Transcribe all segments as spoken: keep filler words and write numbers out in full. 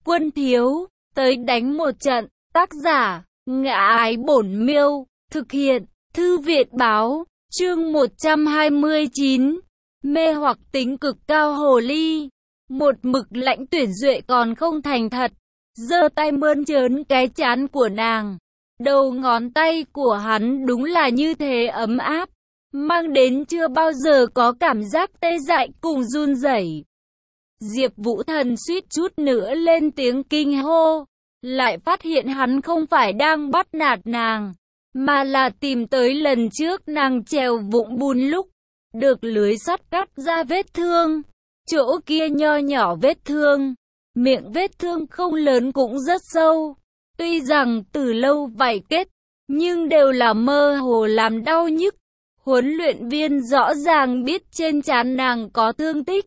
Quân thiếu, tới đánh một trận. Tác giả, Ngã Ái Bổn Miêu. Thực hiện, Thư Viện Báo. Chương một trăm hai mươi chín. Mê hoặc tính cực cao hồ ly. Một mực Lãnh Tuyển Duệ còn không thành thật, giơ tay mơn trớn cái trán của nàng. Đầu ngón tay của hắn đúng là như thế ấm áp, mang đến chưa bao giờ có cảm giác tê dại cùng run rẩy. Diệp Vũ Thần suýt chút nữa lên tiếng kinh hô, lại phát hiện hắn không phải đang bắt nạt nàng, mà là tìm tới lần trước nàng trèo vũng bùn lúc được lưới sắt cắt ra vết thương. Chỗ kia nho nhỏ vết thương, miệng vết thương không lớn cũng rất sâu. Tuy rằng từ lâu vảy kết, nhưng đều là mơ hồ làm đau nhức. Huấn luyện viên rõ ràng biết trên trán nàng có thương tích.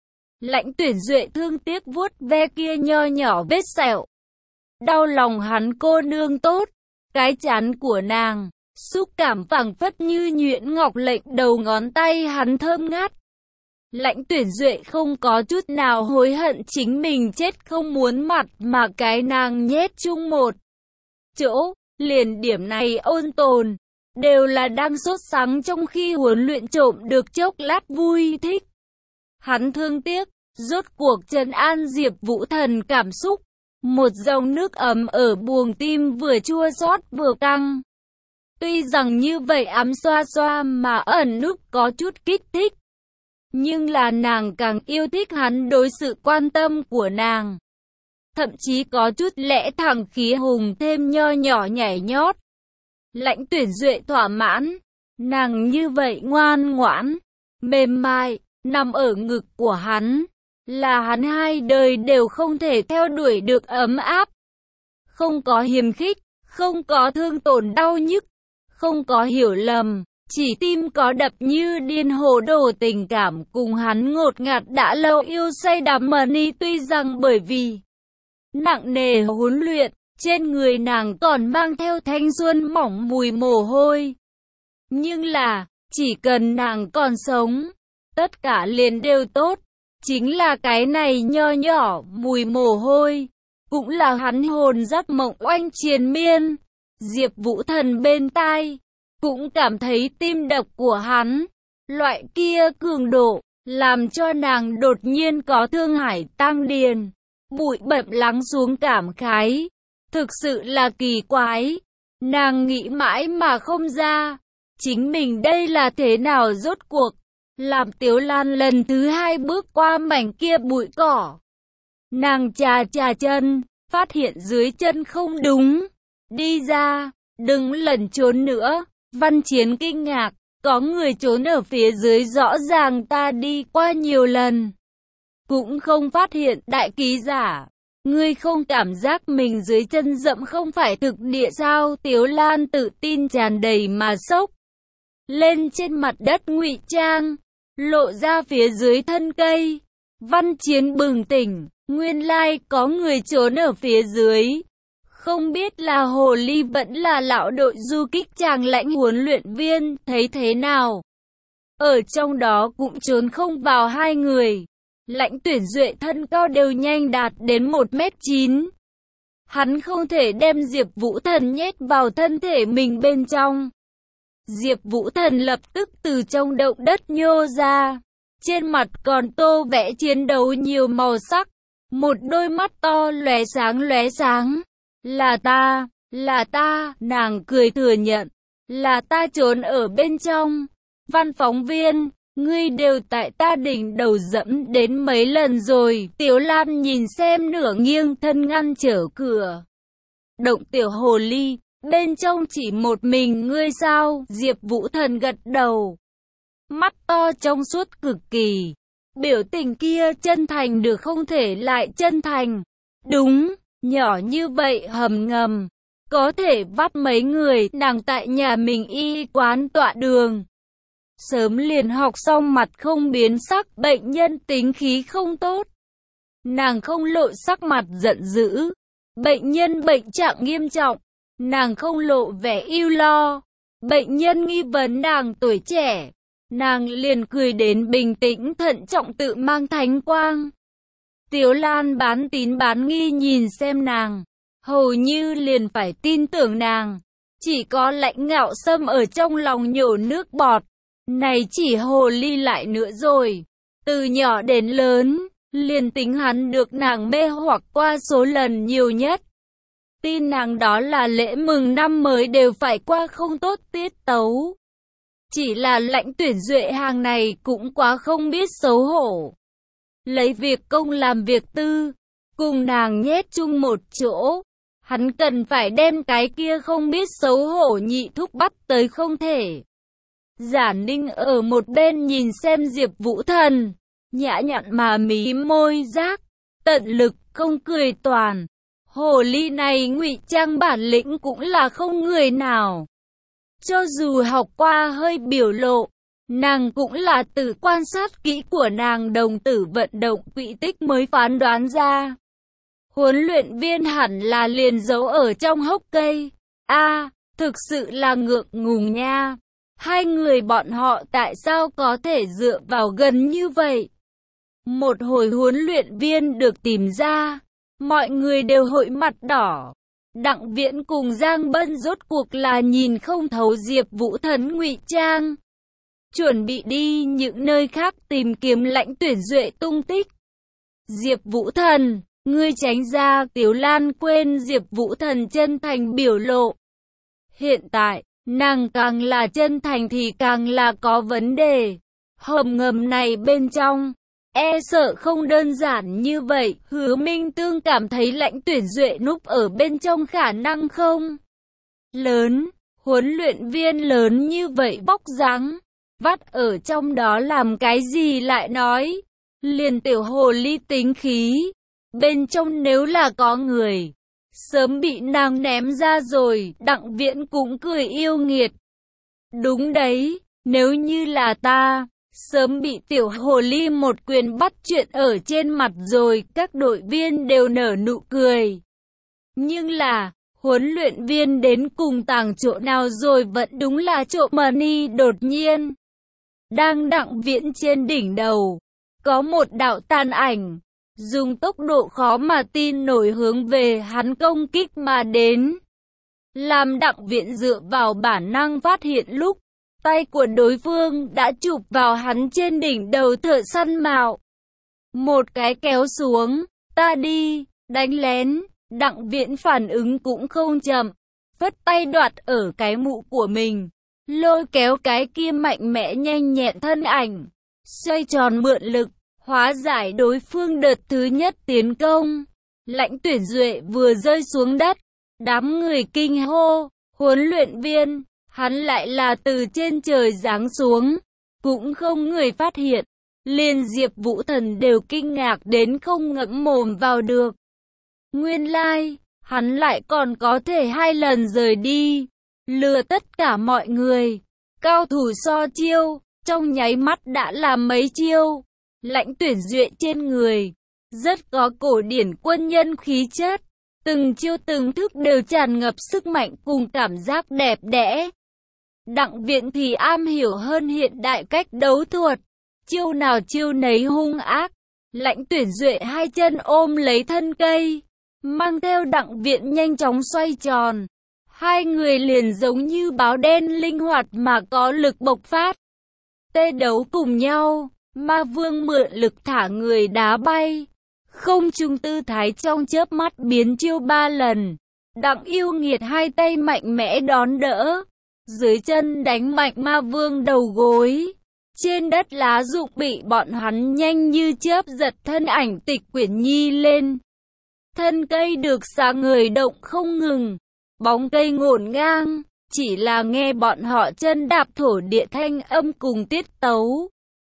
Lãnh Tuyển Duệ thương tiếc vuốt ve kia nho nhỏ vết sẹo. Đau lòng hắn cô nương tốt, cái trán của nàng, xúc cảm phảng phất như nhuyễn ngọc lệnh, đầu ngón tay hắn thơm ngát. Lãnh Tuyển Duệ không có chút nào hối hận chính mình chết không muốn mặt mà cái nàng nhét chung một chỗ, liền điểm này ôn tồn, đều là đang sốt sắng trong khi huấn luyện trộm được chốc lát vui thích. Hắn thương tiếc, rốt cuộc trấn an Diệp Vũ Thần cảm xúc, một dòng nước ấm ở buồng tim vừa chua xót vừa căng. Tuy rằng như vậy ấm xoa xoa mà ẩn núp có chút kích thích, nhưng là nàng càng yêu thích hắn đối sự quan tâm của nàng. Thậm chí có chút lẽ thẳng khí hùng thêm nho nhỏ nhảy nhót. Lãnh Tuyển Duệ thỏa mãn, nàng như vậy ngoan ngoãn, mềm mại, nằm ở ngực của hắn, là hắn hai đời đều không thể theo đuổi được ấm áp. Không có hiềm khích, không có thương tổn đau nhức, không có hiểu lầm. Chỉ tim có đập như điên hồ đồ tình cảm cùng hắn ngột ngạt đã lâu yêu say đắm mờ ni. Tuy rằng bởi vì nặng nề huấn luyện, trên người nàng còn mang theo thanh xuân mỏng mùi mồ hôi. Nhưng là, chỉ cần nàng còn sống, tất cả liền đều tốt. Chính là cái này nho nhỏ mùi mồ hôi, cũng là hắn hồn giấc mộng oanh triền miên. Diệp Vũ Thần bên tai cũng cảm thấy tim đập của hắn, loại kia cường độ, làm cho nàng đột nhiên có thương hải tăng điền, bụi bặm lắng xuống cảm khái. Thực sự là kỳ quái, nàng nghĩ mãi mà không ra, chính mình đây là thế nào rốt cuộc. Làm Tiếu Lan lần thứ hai bước qua mảnh kia bụi cỏ, nàng chà chà chân, phát hiện dưới chân không đúng, đi ra, đừng lẩn trốn nữa. Văn Chiến kinh ngạc, có người trốn ở phía dưới, rõ ràng ta đi qua nhiều lần, cũng không phát hiện. Đại ký giả, ngươi không cảm giác mình dưới chân dẫm không phải thực địa sao? Tiếu Lan tự tin tràn đầy mà xốc lên trên mặt đất ngụy trang, lộ ra phía dưới thân cây. Văn Chiến bừng tỉnh, nguyên lai có người trốn ở phía dưới. Không biết là hồ ly vẫn là lão đội du kích chàng Lãnh huấn luyện viên, thấy thế nào? Ở trong đó cũng trốn không vào hai người. Lãnh Tuyển Duệ thân cao đều nhanh đạt đến một mét chín. Hắn không thể đem Diệp Vũ Thần nhét vào thân thể mình bên trong. Diệp Vũ Thần lập tức từ trong động đất nhô ra. Trên mặt còn tô vẽ chiến đấu nhiều màu sắc. Một đôi mắt to lóe sáng lóe sáng. Là ta, là ta, nàng cười thừa nhận, là ta trốn ở bên trong. Văn phóng viên, ngươi đều tại ta đỉnh đầu dẫm đến mấy lần rồi. Tiếu Lan nhìn xem nửa nghiêng thân ngăn trở cửa động. Tiểu hồ ly, bên trong chỉ một mình ngươi sao? Diệp Vũ Thần gật đầu, mắt to trong suốt cực kỳ, biểu tình kia chân thành được không thể lại chân thành. Đúng, nhỏ như vậy hầm ngầm, có thể bắt mấy người. Nàng tại nhà mình y quán tọa đường, sớm liền học xong mặt không biến sắc. Bệnh nhân tính khí không tốt, nàng không lộ sắc mặt giận dữ. Bệnh nhân bệnh trạng nghiêm trọng, nàng không lộ vẻ ưu lo. Bệnh nhân nghi vấn nàng tuổi trẻ, nàng liền cười đến bình tĩnh thận trọng tự mang thánh quang. Tiếu Lan bán tín bán nghi nhìn xem nàng, hầu như liền phải tin tưởng nàng. Chỉ có Lãnh Ngạo Sâm ở trong lòng nhổ nước bọt. Này chỉ hồ ly lại nữa rồi. Từ nhỏ đến lớn, liền tính hắn được nàng mê hoặc qua số lần nhiều nhất. Tin nàng đó là lễ mừng năm mới đều phải qua không tốt tiết tấu. Chỉ là Lãnh Tuyển Duệ hàng này cũng quá không biết xấu hổ. Lấy việc công làm việc tư, cùng nàng nhét chung một chỗ. Hắn cần phải đem cái kia không biết xấu hổ nhị thúc bắt tới không thể. Giả Ninh ở một bên nhìn xem Diệp Vũ Thần, nhã nhặn mà mí môi giác, tận lực không cười toàn. Hồ ly này ngụy trang bản lĩnh cũng là không người nào. Cho dù học qua hơi biểu lộ, nàng cũng là từ quan sát kỹ của nàng đồng tử vận động quỹ tích mới phán đoán ra. Huấn luyện viên hẳn là liền giấu ở trong hốc cây. A, à, thực sự là ngượng ngùng nha. Hai người bọn họ tại sao có thể dựa vào gần như vậy? Một hồi huấn luyện viên được tìm ra, mọi người đều hội mặt đỏ. Đặng Viễn cùng Giang Bân rốt cuộc là nhìn không thấu Diệp Vũ Thần ngụy trang. Chuẩn bị đi những nơi khác tìm kiếm Lãnh Tuyển Duệ tung tích. Diệp Vũ Thần, ngươi tránh ra. Tiếu Lan quên Diệp Vũ Thần chân thành biểu lộ. Hiện tại, nàng càng là chân thành thì càng là có vấn đề. Hầm ngầm này bên trong, e sợ không đơn giản như vậy. Hứa Minh Tương cảm thấy Lãnh Tuyển Duệ núp ở bên trong khả năng không lớn. Huấn luyện viên lớn như vậy bóc dáng, vắt ở trong đó làm cái gì lại nói. Liền tiểu hồ ly tính khí, bên trong nếu là có người, sớm bị nàng ném ra rồi. Đặng Viễn cũng cười yêu nghiệt. Đúng đấy, nếu như là ta, sớm bị tiểu hồ ly một quyền bắt chuyện ở trên mặt rồi. Các đội viên đều nở nụ cười. Nhưng là, huấn luyện viên đến cùng tàng chỗ nào rồi, vẫn đúng là chỗ money. Đột nhiên, đang Đặng Viễn trên đỉnh đầu, có một đạo tàn ảnh, dùng tốc độ khó mà tin nổi hướng về hắn công kích mà đến. Làm Đặng Viễn dựa vào bản năng phát hiện lúc, tay của đối phương đã chụp vào hắn trên đỉnh đầu thợ săn mạo. Một cái kéo xuống, ta đi, đánh lén. Đặng Viễn phản ứng cũng không chậm, phất tay đoạt ở cái mũ của mình, lôi kéo cái kia mạnh mẽ nhanh nhẹn thân ảnh, xoay tròn mượn lực, hóa giải đối phương đợt thứ nhất tiến công. Lãnh Tuyển Duệ vừa rơi xuống đất, đám người kinh hô, huấn luyện viên, hắn lại là từ trên trời giáng xuống, cũng không người phát hiện. Liền Diệp Vũ Thần đều kinh ngạc đến không ngậm mồm vào được. Nguyên lai, like, hắn lại còn có thể hai lần rời đi, lừa tất cả mọi người. Cao thủ so chiêu, trong nháy mắt đã làm mấy chiêu. Lãnh Tuyển Duệ trên người, rất có cổ điển quân nhân khí chất. Từng chiêu từng thức đều tràn ngập sức mạnh cùng cảm giác đẹp đẽ. Đặng Viễn thì am hiểu hơn hiện đại cách đấu thuật, chiêu nào chiêu nấy hung ác. Lãnh Tuyển Duệ hai chân ôm lấy thân cây, mang theo Đặng Viễn nhanh chóng xoay tròn. Hai người liền giống như báo đen linh hoạt mà có lực bộc phát. Tê đấu cùng nhau, Ma Vương mượn lực thả người đá bay. Không trung tư thái trong chớp mắt biến chiêu ba lần. Đặng Yêu Nghiệt hai tay mạnh mẽ đón đỡ. Dưới chân đánh mạnh Ma Vương đầu gối. Trên đất lá rụng bị bọn hắn nhanh như chớp giật thân ảnh Tịch Quyển Nhi lên. Thân cây được xả người động không ngừng. Bóng cây ngổn ngang. Chỉ là nghe bọn họ chân đạp thổ địa thanh âm cùng tiết tấu,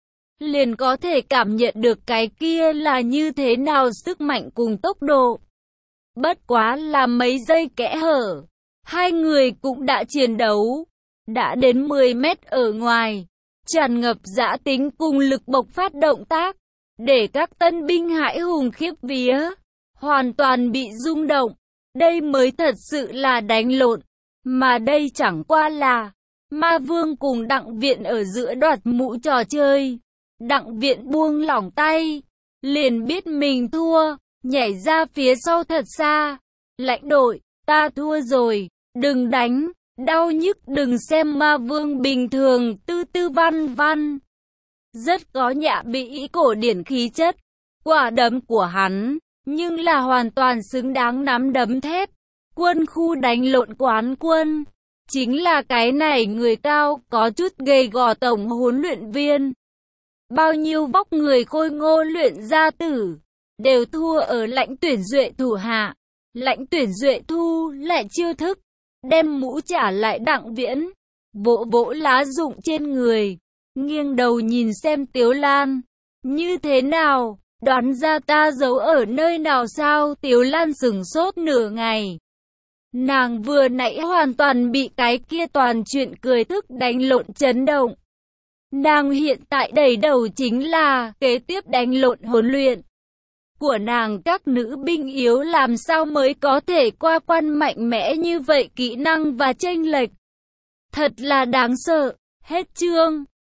liền có thể cảm nhận được cái kia là như thế nào sức mạnh cùng tốc độ. Bất quá là mấy giây kẽ hở, hai người cũng đã chiến đấu. Đã đến mười mét ở ngoài, tràn ngập dã tính cùng lực bộc phát động tác, để các tân binh hãi hùng khiếp vía, hoàn toàn bị rung động. Đây mới thật sự là đánh lộn, mà đây chẳng qua là Ma Vương cùng Đặng Viễn ở giữa đoạt mũ trò chơi. Đặng Viễn buông lỏng tay, liền biết mình thua, nhảy ra phía sau thật xa. Lãnh đội, ta thua rồi, đừng đánh, đau nhức đừng xem ma vương bình thường, tư tư văn văn. Rất có nhã bỉ cổ điển khí chất, quả đấm của hắn, nhưng là hoàn toàn xứng đáng nắm đấm thép. Quân khu đánh lộn quán quân, chính là cái này người cao, có chút gầy gò tổng huấn luyện viên. Bao nhiêu vóc người khôi ngô luyện gia tử, đều thua ở Lãnh Tuyển Duệ thủ hạ. Lãnh Tuyển Duệ thu lại chiêu thức, đem mũ trả lại Đặng Viễn, vỗ vỗ lá rụng trên người, nghiêng đầu nhìn xem Tiếu Lan. Như thế nào, đoán ra ta giấu ở nơi nào sao? Tiếu Lan sửng sốt nửa ngày. Nàng vừa nãy hoàn toàn bị cái kia toàn chuyện cười thức đánh lộn chấn động. Nàng hiện tại đầy đầu chính là kế tiếp đánh lộn huấn luyện của nàng. Các nữ binh yếu làm sao mới có thể qua quan mạnh mẽ như vậy, kỹ năng và chênh lệch thật là đáng sợ. Hết chương.